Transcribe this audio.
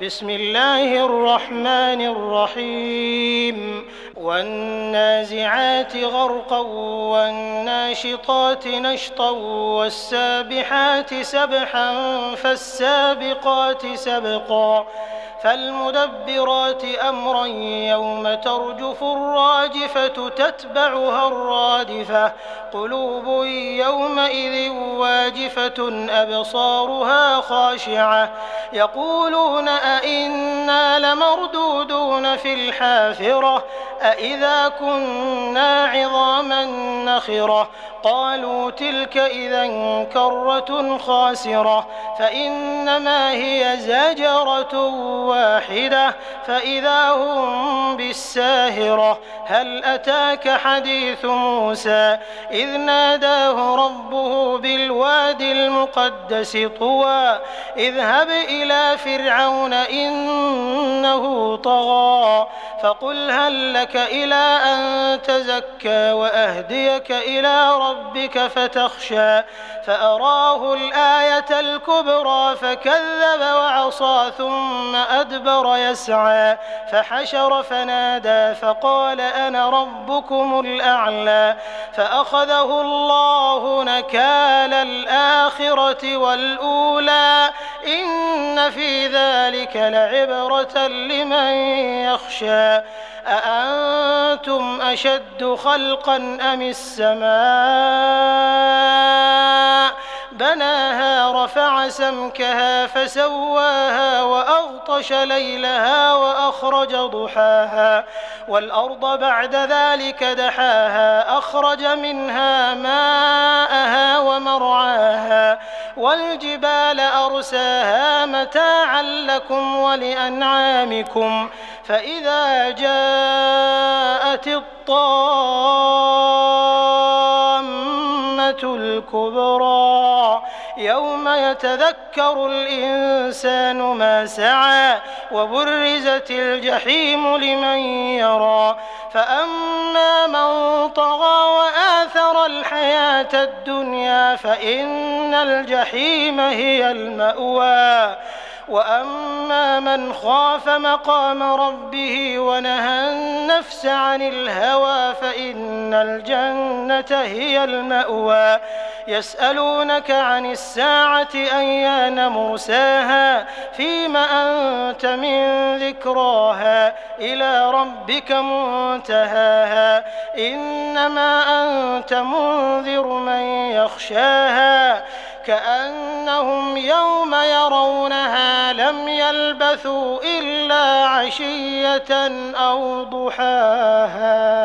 بسم الله الرحمن الرحيم والنازعات غرقا والناشطات نشطا والسابحات سبحا فالسابقات سبقا فالمدبرات أمرا يوم ترجف الراجفة تتبعها الرادفة قلوب يومئذ واجفة أبصارها خاشعة يقولون أئنا لمردودون في الحافرة أئذا كنا عظاما نخرة قالوا تلك إذا كرة خاسرة فإنما هي زجرة واحدة فإذا هم بالساهرة هل أتاك حديث موسى إذ ناداه ربه بالوادي المقدس طوى اذهب إلى فرعون إنه طغى فقل هل لك إلى أن تزكى وأهديك إلى ربك فتخشى فأراه الآية الكبرى فكذب وعصى ثم أدبر يسعى فحشر فنادى فقال أنا ربكم الأعلى فأخذه الله نكال الآخرة والأولى إن في ذلك لعبرة لمن يخشى أأنتم أشد خلقا أم السماء بناها رفع سمكها فسواها وأغطش ليلها وأخرج ضحاها والأرض بعد ذلك دحاها أخرج منها ماءها ومرعاها والجبال أرساها متاعا لكم ولأنعامكم فإذا جاءت الطامة الكبرى يوم يتذكر الإنسان ما سعى وبرزت الجحيم لمن يرى فأما من طغى وآثر الحياة الدنيا فإن الجحيم هي المأوى وأما من خاف مقام ربه ونهى النفس عن الهوى فإن الجنة هي المأوى يسألونك عن الساعة أيان مرساها فيم أنت من ذكراها إلى ربك منتهاها إنما أنت منذر من يخشاها كأنهم يوم يرونها لم يلبثوا إلا عشية أو ضحاها.